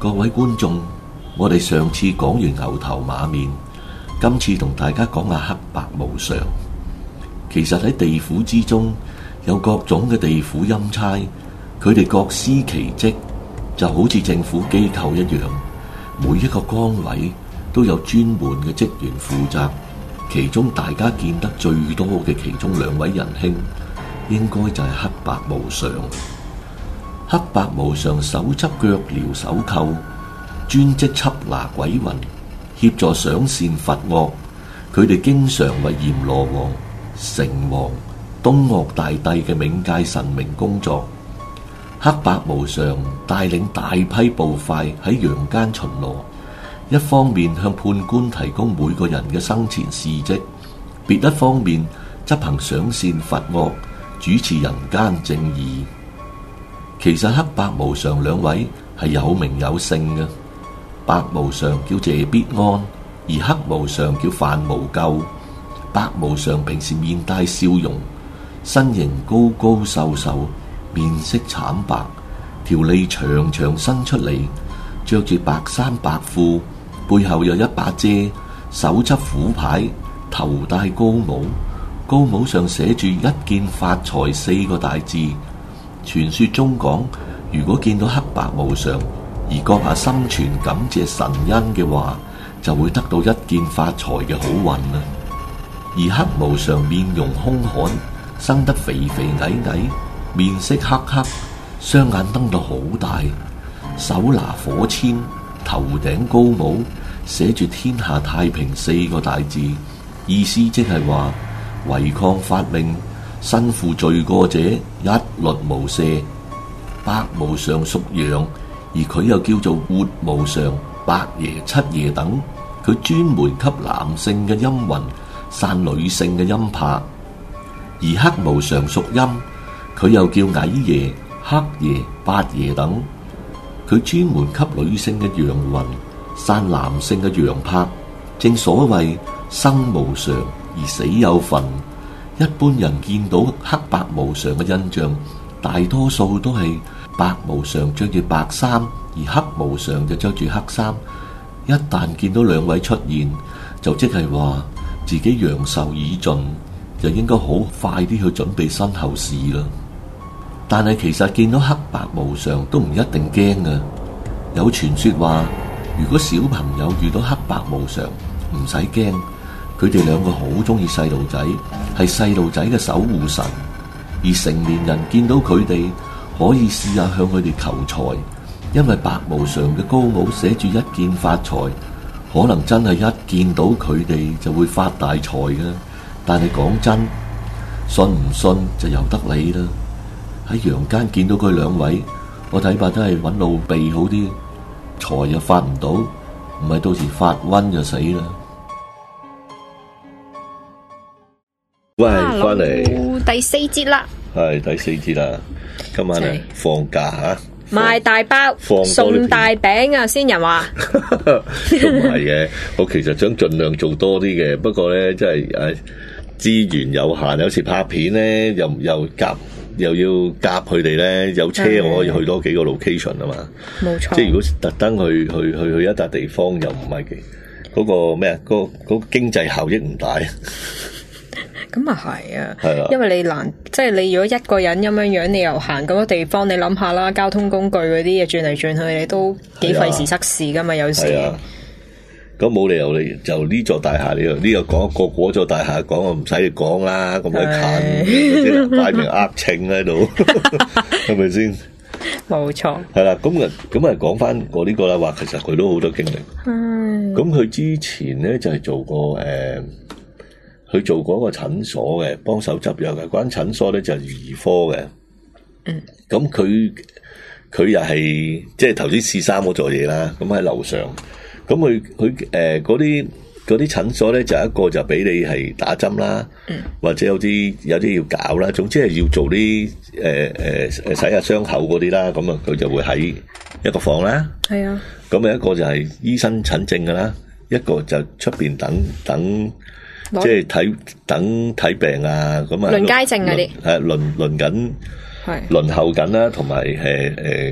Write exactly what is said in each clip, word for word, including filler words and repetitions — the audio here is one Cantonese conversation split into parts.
各位觀眾，我哋上次講完牛頭馬面，今次同大家講下黑白無常。其實喺地府之中，有各種嘅地府欽差，佢哋各司其職，就好似政府機構一樣，每一個崗位都有專門嘅職員負責。其中大家見得最多嘅其中兩位仁兄，應該就係黑白無常。黑白無常手執腳鐐手銬，專職緝拿鬼魂，協助賞善罰惡。佢哋經常為閻羅王、城隍、東嶽大帝嘅冥界神明工作。黑白無常帶領大批捕快喺陽間巡邏，一方面向判官提供每個人嘅生前事跡，別一方面執行賞善罰惡，主持人間正義。其實黑白無常兩位係有名有姓嘅，白無常叫謝必安，而黑無常叫范無咎。白無常平時面帶笑容，身形高高瘦瘦，面色慘白，條脷長長伸出嚟，着住白衫白褲，背後有一把遮，手執虎牌，頭戴高帽，高帽上寫住一見發財四個大字。傳說中講，如果見到黑白無常而閣下心存感謝神恩嘅話，就會得到一見發財嘅好運啦。而黑無常面容兇悍，生得肥肥矮矮，面色黑黑，雙眼瞪到好大，手拿火籤，頭頂高帽，寫住天下太平四個大字，意思即係話違抗法命，身負罪過者一律無赦。白無常屬陽，而佢又叫做活無常、白爺、七爺等，佢專門吸男性嘅陰魂，散女性嘅陰魄。而黑無常屬陰，佢又叫矮爺、黑爺、八爺等，佢專門吸女性嘅陽魂，散男性嘅陽魄。正所謂生無常而死有份。一般人見到黑白無常嘅印象，大多數都係白無常着住白衫，而黑無常就着住黑衫。一旦見到兩位出現，就即係話自己陽壽已盡，就應該好快啲去準備身後事啦。但係其實見到黑白無常都唔一定驚啊。有傳說話，如果小朋友遇到黑白無常，唔使驚。佢哋兩個好中意細路仔，係細路仔嘅守護神。而成年人見到佢哋，可以試下向佢哋求財，因為白無常嘅高帽寫住一見發財，可能真係一見到佢哋就會發大財嘅。但係講真，信唔信就由得你啦。喺陽間見到佢兩位，我睇怕都係揾路避好啲，財又發唔到，唔係到時發瘟就死啦。喂，翻嚟第四節啦， 係第四節啦。今晚係放假吓， 賣大包，送大餅啊！先人話都唔係嘅，我其實想盡量做多啲嘅，不過咧真係誒資源有限，有時拍片咧又又夾又要夾佢哋咧，有車我可以去多幾個 location 啊嘛，冇錯。即係如果特登去去去去一笪地方，又唔係嗰個咩啊，嗰嗰個經濟效益唔大。 咁啊係啊，因為你難，即係你如果一個人咁樣樣，你又行咁多地方，你諗下啦，交通工具嗰啲嘢轉嚟轉去，你都幾費時塞事噶嘛，有時。 咁冇理由你就呢座大廈，你又呢個講一個嗰座大廈講，我唔使你講啦，咁鬼近，擺明呃稱喺度，係咪先？ 冇錯。係啦，咁啊，咁啊，講翻我呢個啦，話其實佢都好多經歷。係。咁佢之前咧就係做過誒。佢做過一個診所嘅，幫手執藥嘅。嗰間診所咧就係兒科嘅。嗯。咁佢佢又係即係頭先試衫嗰座嘢啦。咁喺樓上。咁佢佢誒嗰啲嗰啲診所咧就一個就俾你係打針啦。嗯。或者有啲有啲要搞啦。總之係要做啲誒誒誒洗下傷口嗰啲啦。咁啊佢就會喺一個房啦。係啊。咁啊一個就係醫生診症㗎啦。一個就出邊等等。即係睇等睇病啊，咁啊輪街症嗰啲係輪輪緊，係輪候緊啦，同埋誒誒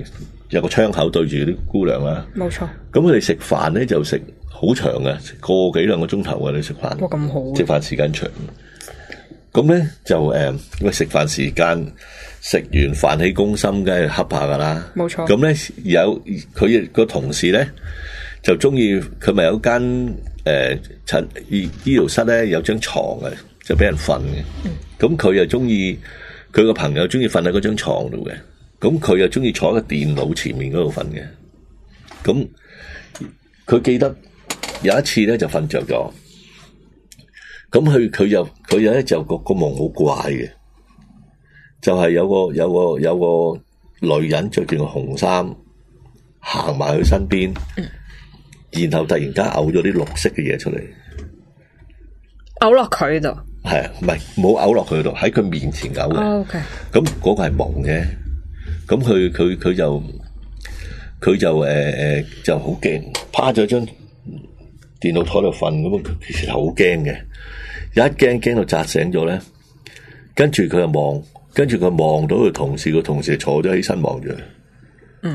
有個窗口對住啲姑娘啦。 冇錯。 咁佢哋食飯咧就食好長嘅，個幾兩個鐘頭嘅你食飯。 哇，咁好！ 食飯時間長。咁咧就誒，喂食飯時間食完飯起攻心，梗係恰下噶啦。 冇錯。 咁咧有佢個同事咧就中意，佢咪有間誒診醫醫療室咧有張床嘅，就俾人瞓嘅。咁佢又中意，佢個朋友中意瞓喺嗰張床度嘅。咁佢又中意坐喺個電腦前面嗰度瞓嘅。咁佢記得有一次咧就瞓着咗。咁佢佢又佢有咧就個個夢好怪嘅，就係、是、有個有個有個女人着住個紅衫行埋佢身邊，嗯、然後突然間嘔咗啲綠色嘅嘢出嚟， 嘔落佢度， 係唔係冇嘔落佢度，喺佢面前嘔嘅。 哦 OK， 咁嗰個係夢嘅，咁佢佢佢就佢就誒誒、呃、就好驚，趴咗張電腦台度瞓咁啊，其實好驚嘅。一驚驚到扎醒咗咧，跟住佢又望，跟住佢望到佢同事，個同事坐咗起身望住佢。嗯，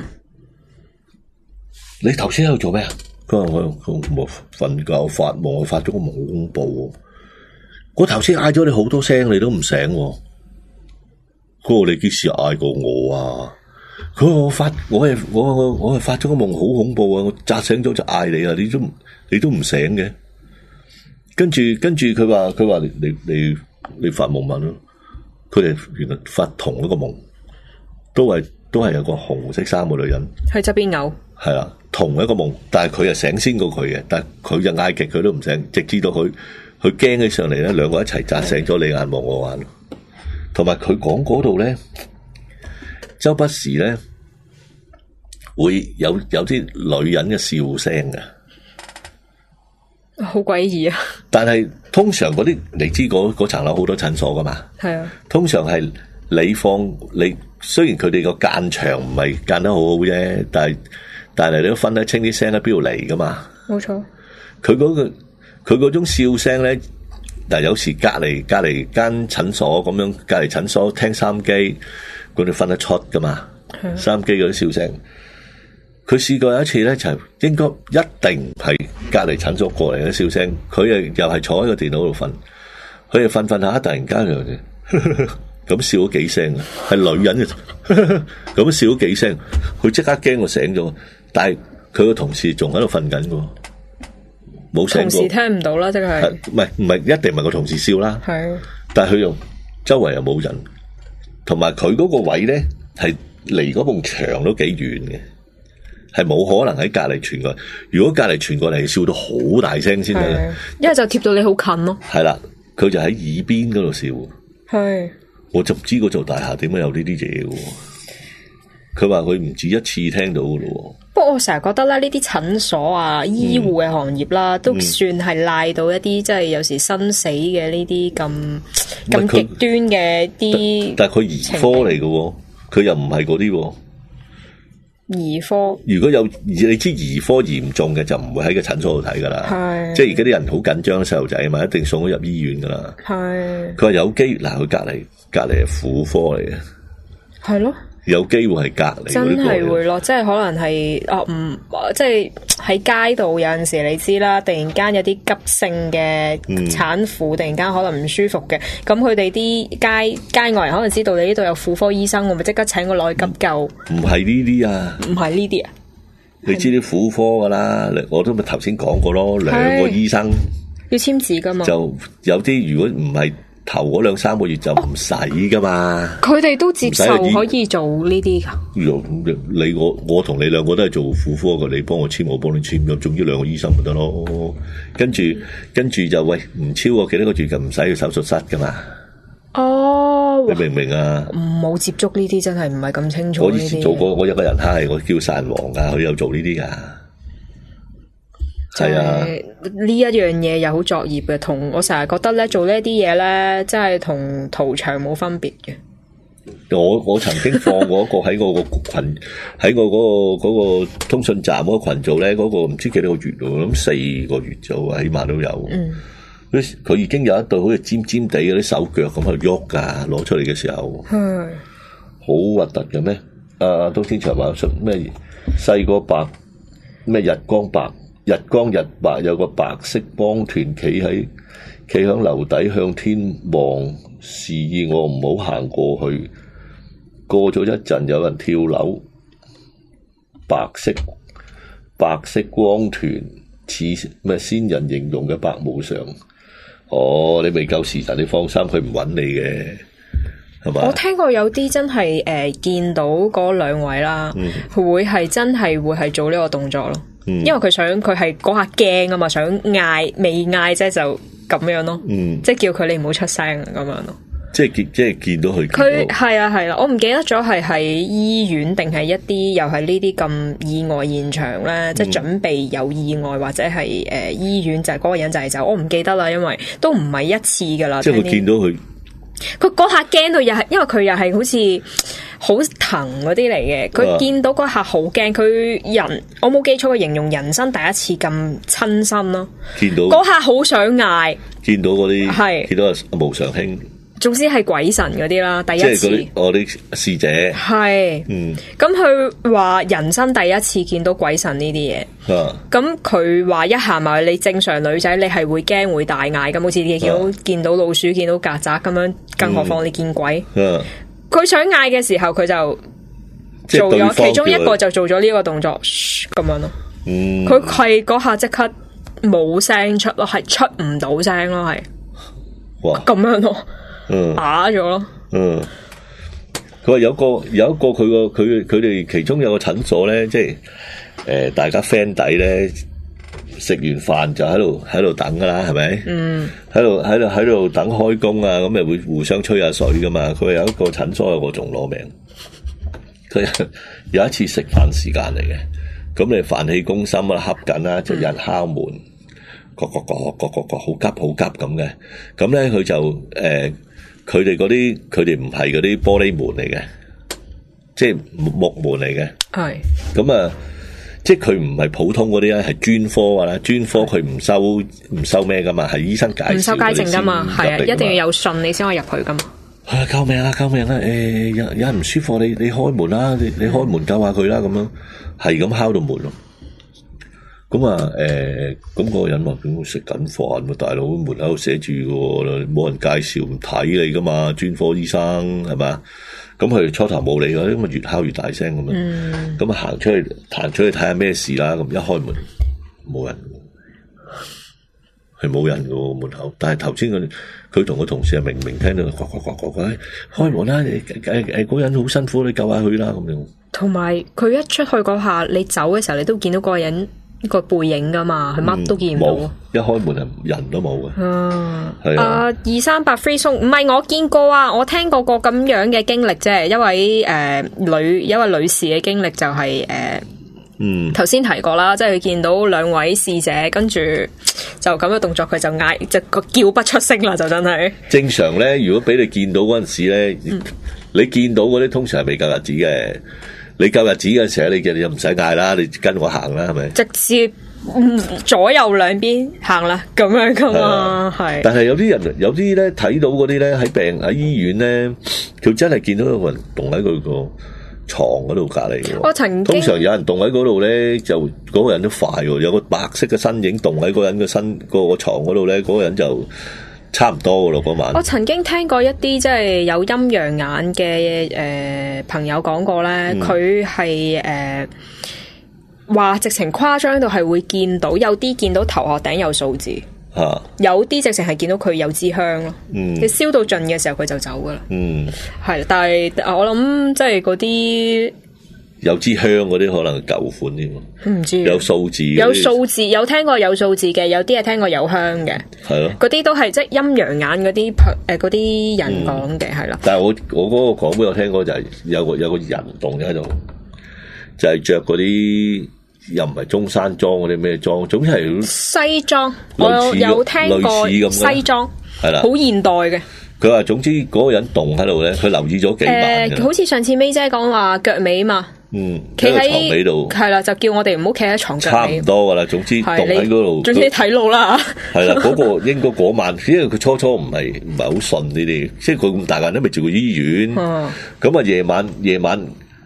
你頭先喺度做咩啊？佢話我我瞓覺發夢，我發咗個夢好恐怖。我頭先嗌咗你好多聲，你都唔醒。佢話你幾時嗌過我啊？佢話我發我係我我我係發咗個夢好恐怖啊！我扎醒咗就嗌你啊，你都你都唔醒嘅。跟住跟住佢話佢話你你你你發夢問咯，佢哋原來發同一個夢，都係都係有個紅色衫嘅女人喺側邊嘔，係啦，同一個夢，但係佢又醒先過佢嘅，但係佢就嗌極佢都唔醒，直至到佢佢驚起上嚟咧，兩個一齊扎醒咗，你眼望我眼，同埋佢講嗰度咧，周不時咧會有有啲女人嘅笑聲嘅。 好詭異啊！ 但係通常嗰啲你知嗰嗰層樓好多診所噶嘛？係啊。通常係你放你，雖然佢哋個間牆唔係間得好好啫，但係但係你都分得清啲聲喺邊度嚟噶嘛？ 冇錯。 佢嗰個佢嗰種笑聲咧，嗱有時隔籬隔籬間診所咁樣，隔籬診所聽收音機，佢哋分得出噶嘛？收音機嗰啲笑聲。佢試過有一次咧，就應該一定係隔籬診所過嚟嘅笑聲。佢誒又係坐喺個電腦度瞓，佢又瞓瞓下，突然間就咁笑咗幾聲啊！係女人嘅咁笑咗幾聲，佢即刻驚我醒咗。但係佢個同事仲喺度瞓緊嘅，冇醒過。同事聽唔到啦，即係唔係唔係一定唔係個同事笑啦。係，但係佢又周圍又冇人，同埋佢嗰個位咧係離嗰埲牆都幾遠嘅。係冇可能喺隔籬傳過來，如果隔籬傳過嚟，笑到好大聲先得。 因為就貼到你好近咯。 係啦，佢就喺耳邊嗰度笑。係，我就唔知嗰座大廈點解有呢啲嘢嘅。佢話佢唔止一次聽到嘅咯。不過我成日覺得咧，呢啲診所啊、嗯、醫護嘅行業啦，都算係賴到一啲，即係有時生死嘅呢啲咁咁極端嘅啲。 但係佢兒科嚟嘅，佢又唔係嗰啲。 兒科如果有你知兒科嚴重嘅就唔會喺個診所度睇噶啦，係即係而家啲人好緊張細路仔啊嘛，一定送咗入醫院噶啦。係佢話有機嗱，佢隔籬隔籬係婦科嚟嘅，係咯，有機會係隔籬真係會咯，即係可能係哦唔即係喺街度有陣時你知啦，突然間有啲急性嘅產婦、嗯、突然間可能唔舒服嘅，咁佢哋啲街街外人可能知道你呢度有婦科醫生，我咪即刻請佢落去急救。 唔係呢啲啊， 唔係呢啲啊， 你知啲婦科噶啦，我都咪頭先講過咯，兩個醫生要簽字噶嘛， 就有啲如果唔係。頭嗰兩三個月就唔使噶嘛， 佢哋都接受可以做呢啲噶。 你我我同你兩個都係做婦科嘅，你幫我簽，我幫你簽，咁總之兩個醫生咪得咯。跟住跟住就喂，唔超過幾多個月就唔使去手術室噶嘛。哦，你明唔明啊？ 冇接觸呢啲真係唔係咁清楚。 我以前做過，我有個人係我叫散王噶，佢有做呢啲噶。係啊， 呢一樣嘢又好作業嘅，同我成日覺得咧做呢啲嘢咧，真係同屠場冇分別嘅。 我我曾經放過一個喺我個群，喺我嗰個嗰個通訊站嗰個群組咧，嗰個唔知幾多個月咯，咁四個月就起碼都有。嗯，佢已經有一對好似尖尖地嗰啲手腳咁喺度喐噶，攞出嚟嘅時候，係好核突嘅咩？誒、 啊東天長話出咩細個白咩日光白日光日白有個白色光團企喺企響樓底向天望，示意我唔好行過去。過咗一陣，有人跳樓，白色白色光團似咩仙人形容嘅白無常。哦，你未夠時辰，你放心，佢唔揾你嘅。 我聽過有啲真係誒、呃、見到嗰兩位啦，嗯、會係真係會係做呢個動作咯，嗯、因為佢想佢係嗰下驚啊嘛，想嗌未嗌啫就咁樣咯，嗯、即係叫佢你唔好出聲咁樣咯。 即係見即係見到佢， 佢係啊係啦，我唔記得咗係喺醫院定係一啲又係呢啲咁意外現場咧，嗯、即係準備有意外或者係誒、呃、醫院就係、是、嗰個人就係走，我唔記得啦，因為都唔係一次噶啦。即係佢見到佢。佢嗰下驚到又係，因為佢又係好似好疼嗰啲嚟嘅。佢見到嗰下好驚，佢人我冇記錯，佢形容人生第一次咁親身咯。見到嗰下好想嗌，見到嗰啲係見到阿無常兄，總之係鬼神嗰啲啦。第一次，即係嗰啲我啲使者係，嗯，咁佢話人生第一次見到鬼神呢啲嘢。咁佢話一行埋，你正常女仔你係會驚會大嗌，咁好似你見到、啊、見到老鼠見到曱甴咁樣，更何況你見鬼。佢、啊、想嗌嘅時候，佢就做咗其中一個就做咗呢個動作咁樣咯。佢係嗰下即刻冇聲出咯，係出唔到聲咯，係哇咁樣咯，啞咗咯。嗯，佢話有個有一個佢個佢佢哋其中有個診所咧，即係。誒、呃，大家 friend 底咧，食完飯就喺度喺度等噶啦，係咪？嗯，喺度喺度喺度等開工啊，咁咪會互相吹下水噶嘛。佢有一個診所，我仲攞命。佢有一次食飯時間嚟嘅，咁你飯氣攻心啊，恰緊啦，就有人敲門，各各各各各各好急好急咁嘅。咁咧佢就誒，佢哋嗰啲佢哋唔係嗰啲玻璃門嚟嘅，即係木門嚟嘅。係咁啊。即係佢唔係普通嗰啲咧，係專科噶啦，專科佢唔收唔收咩噶嘛，係醫生介紹唔收街症噶嘛，係啊，一定要有信你先可以入去噶嘛。啊，救命啊，救命啊！誒、欸，有有人唔舒服，你你開門啦，你你開門救下佢啦，咁樣係咁敲到門咯。咁啊，誒、欸，咁、那、嗰個人話點會食緊飯喎？大佬門口度寫住嘅，冇人介紹唔睇你噶嘛，專科醫生係嘛？咁佢初頭冇理佢，咁啊越敲越大聲咁樣，咁啊行出去，行出去睇下咩事啦。咁一開門冇人，係冇人嘅門口。但係頭先佢佢同個同事係明明聽到呱呱呱呱呱，開門啦！誒誒，嗰人好辛苦，你救下佢啦咁樣。同埋佢一出去嗰下，你走嘅時候，你都見到嗰個人。個背影噶嘛，佢乜都見唔到。冇、嗯，一開門係人都冇嘅。嗯，係啊。二三八 free 送，唔係我見過啊，我聽過個咁樣嘅經歷啫。一位誒、呃、女，一位女士嘅經歷就係、是、誒，呃、嗯，頭先提過啦，即係佢見到兩位侍者，跟住就咁嘅動作，佢就嗌，就個叫不出聲啦，就真係。正常咧，如果俾你見到嗰陣時咧，嗯、你見到嗰啲通常係未夠日子嘅。你夠日子嘅時候，你你就唔使嗌啦，你跟我行啦，係咪？直接嗯左右兩邊行啦，咁樣噶嘛，係。但係有啲人，有啲咧睇到嗰啲咧喺病喺醫院咧，佢真係見到有個人棟喺佢個床嗰度隔籬嘅。我曾經通常有人棟喺嗰度咧，就嗰、嗰個人都快喎，有個白色嘅身影棟喺嗰個人嘅身、嗰個床嗰度咧，嗰、嗰個人就。差唔多噶咯，嗰晚。我曾經聽過一啲即係有陰陽眼嘅誒、呃、朋友講過咧，佢係誒話直情誇張到係會見到有啲見到頭殼頂有數字，啊、有啲直情係見到佢有支香咯。嗯，你燒到盡嘅時候佢就走噶啦。嗯，係，但係我諗即係嗰啲。有支香嗰啲可能係舊款添，唔知有數字，有數字有聽過有數字嘅，有啲係聽過有香嘅，係咯，嗰啲都係即係陰陽眼嗰啲誒嗰啲人講嘅，係啦、嗯。但係我我嗰個講俾我聽過就係有個有個人動喺度，就係着嗰啲又唔係中山裝嗰啲咩裝，總之係西裝。我有有聽過西裝，係啦，好現代嘅。佢話總之嗰個人動喺度咧，佢留意咗幾晚。誒、呃，好似上次 May 姐講話腳尾嘛。嗯，企喺床尾度，係啦，就叫我哋唔好企喺床腳尾。差唔多噶啦，總之動喺嗰度，總之睇路啦。係啦，嗰個應該嗰晚，因為佢初初唔係唔係好順呢啲，即係佢咁大個人都未住過醫院。咁啊、嗯，夜晚夜晚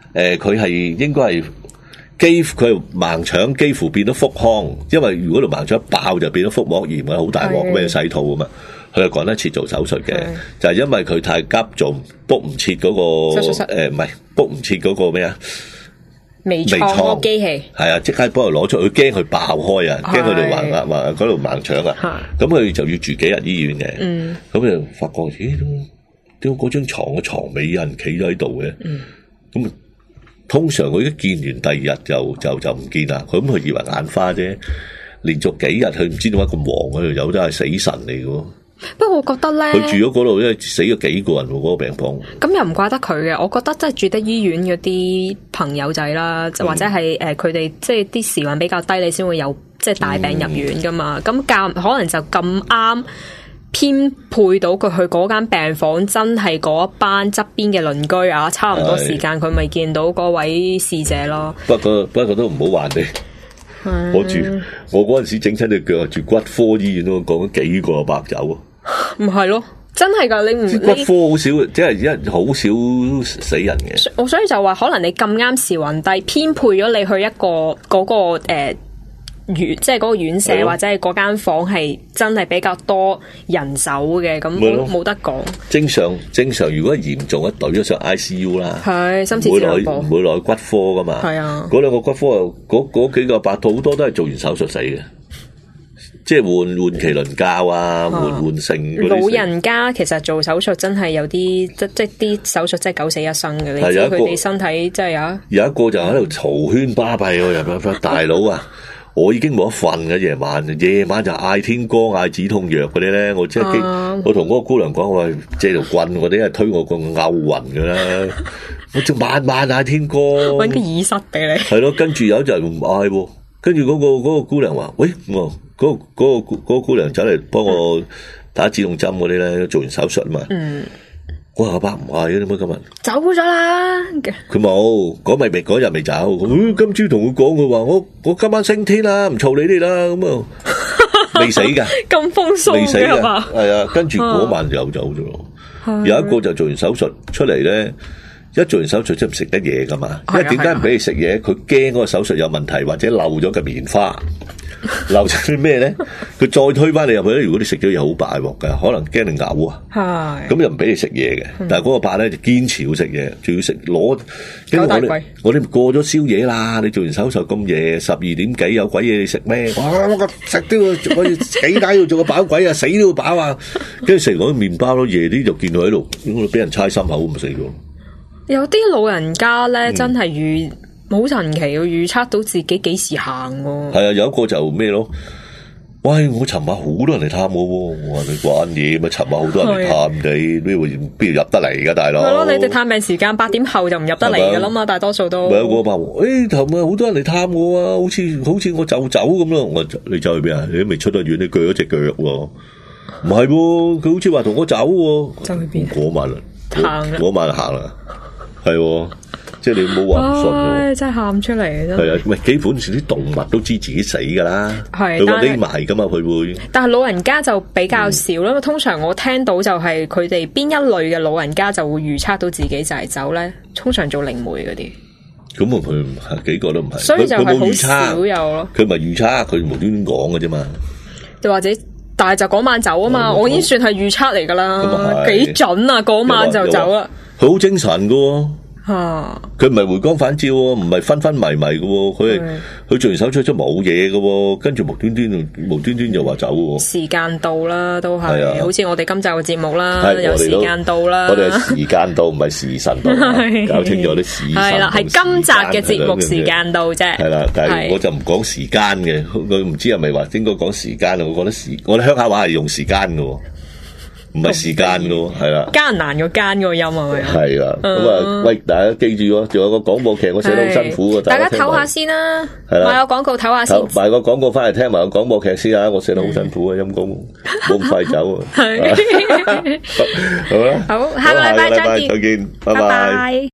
誒佢係應該係幾乎佢盲腸幾乎變咗腹腔，因為如果條盲腸爆就變咗腹膜炎啊，好大鑊咩洗肚啊嘛。佢係趕得切做手術嘅，就係因為佢太急做 book 唔切嗰個誒唔係 book 唔切嗰個咩啊？ 微創機器係啊，即刻幫佢攞出，佢驚佢爆開啊，驚佢哋橫壓橫嗰度盲腸啊，咁佢就要住幾日醫院嘅。嗯，咁就發覺咦，點解嗰張床嘅床尾有人企咗喺度嘅？嗯，咁通常佢一見完第二日就就就唔見啦。佢咁佢以為眼花啫，連續幾日佢唔知點解咁黃嗰度有都係死神嚟嘅。 不過我覺得咧， 佢住咗嗰度，因為死咗幾個人喎，嗰、嗰個病房。咁又唔怪得佢嘅，我覺得即係住得醫院嗰啲朋友仔啦，嗯、或者係誒佢哋即係啲時運比較低，你先會有即係大病入院噶嘛。咁夾、嗯、可能就咁啱編配到佢去嗰間病房，真係嗰一班側邊嘅鄰居啊，差唔多時間佢咪見到嗰位侍者咯。不過不過都唔好話你。我住我嗰陣時整親隻腳，住骨科醫院都講咗幾個白走啊！ 唔係咯，真係噶，你唔骨科好少，即係而家好少死人嘅。 我所以就話，可能你咁啱時運低，編配咗你去一個嗰、嗰個誒。呃院即係嗰個院舍或者係嗰間房係真係比較多人手嘅，咁冇得講。正常正常，如果嚴重一隊咗上 I C U 啦，係深切治療部，唔會來骨科噶嘛。係啊，嗰兩個骨科又嗰嗰幾個白兔好多都係做完手術死嘅，即係換換麒麟教啊，換換性。老人家其實做手術真係有啲即即啲手術真係九死一生嘅，你知佢哋身體真係有。有一個就喺度嘈喧巴閉喎，入邊大佬啊！我已經冇得瞓嘅夜晚，夜晚就嗌天光嗌止痛藥嗰啲咧，我即係、uh, 我同嗰個姑娘講，我話借條棍嗰啲係推我個勾暈嘅啦，我就晚晚嗌天光，搵個耳塞俾你。係咯，跟住有一日唔嗌喎，跟住嗰個嗰、嗰個姑娘話：喂，我嗰、嗰個嗰、嗰個嗰個姑娘走嚟幫我打止痛針嗰啲咧，做完手術啊嘛。嗯。我阿伯唔係嘅，點解今日走咗啦？佢冇，嗰咪未嗰日未走。嗯、今朝同佢講，佢話我我今晚升天啦，唔嘈你哋啦，咁啊未死噶，咁風騷未死噶，係啊。跟住嗰晚又走咗。有一個就做完手術出嚟咧，一做完手術即係唔食得嘢噶嘛。因為點解唔俾你食嘢？佢驚嗰個手術有問題，或者漏咗個棉花。漏咗啲咩咧？佢再推翻你入去咧。如果你食咗嘢好大鑊噶，可能驚你嘔啊。係咁又唔俾你食嘢嘅。但係嗰個伯咧就堅持要食嘢，仲要食攞。因為我哋我哋過咗宵夜啦。你做完手術咁夜，十二點幾有鬼嘢你食咩？哇！我個食都要，我要幾大要做個飽鬼啊，死都要飽啊！跟住食嗰啲麵包咯，夜啲就見到喺度，俾人猜心口咁死咗。有啲老人家咧，真係預。好神奇，要預測到自己幾時行喎。係啊，有一個就咩咯？喂，我尋晚好多人嚟探我，我話你玩嘢咪？尋晚好多人嚟探你，邊會邊度入得嚟噶，大佬？係咯，你哋探病時間八點後就唔入得嚟噶啦嘛，大多數都。咪有個伯話：誒，尋晚好多人嚟探我啊，好似好似我就走咁咯。我你走去邊啊？你都未出得院，你鋸咗隻腳喎。唔係喎，佢好似話同我走喎。走去邊？嗰晚行嗰晚行啦，係。即係你冇話唔信喎，真係喊出嚟真係。係啊，喂，基本上啲動物都知自己死噶啦，佢話匿埋噶嘛，佢會。但係老人家就比較少啦，因為通常我聽到就係佢哋邊一類嘅老人家就會預測到自己就係走咧，通常做靈媒嗰啲。咁啊，佢唔係幾個都唔係，所以就係好少有咯。佢咪預測，佢無端端講嘅啫嘛。又或者，但係就嗰晚走啊嘛，我已經算係預測嚟噶啦，幾準啊！嗰晚就走啦。佢好精神噶。啊！佢唔係回光返照，唔係昏昏迷迷嘅，佢係佢做完手術都冇嘢嘅，跟住無端端無端端就話走。時間到啦，都係，啊、好似我哋今集嘅節目啦，有時間到啦。我哋係時間到，唔係時辰到，搞清楚啲時辰。係啦，係今集嘅節目時間到啫。係啦，但係我就唔講時間嘅，佢唔知係咪話應該講時間啊？我覺得時，我哋鄉下話係用時間嘅。唔係時間噶，係啦，艱難個艱個音係咪？係啊，咁啊，喂，大家記住喎，仲有個廣播劇，我寫得好辛苦噶，大家唞下先啦，賣個廣告唞下先，賣個廣告翻嚟聽埋個廣播劇先啊，我寫得好辛苦啊，陰公，冇咁快走啊，係，好啦，好，下個禮拜再見，再見，拜拜。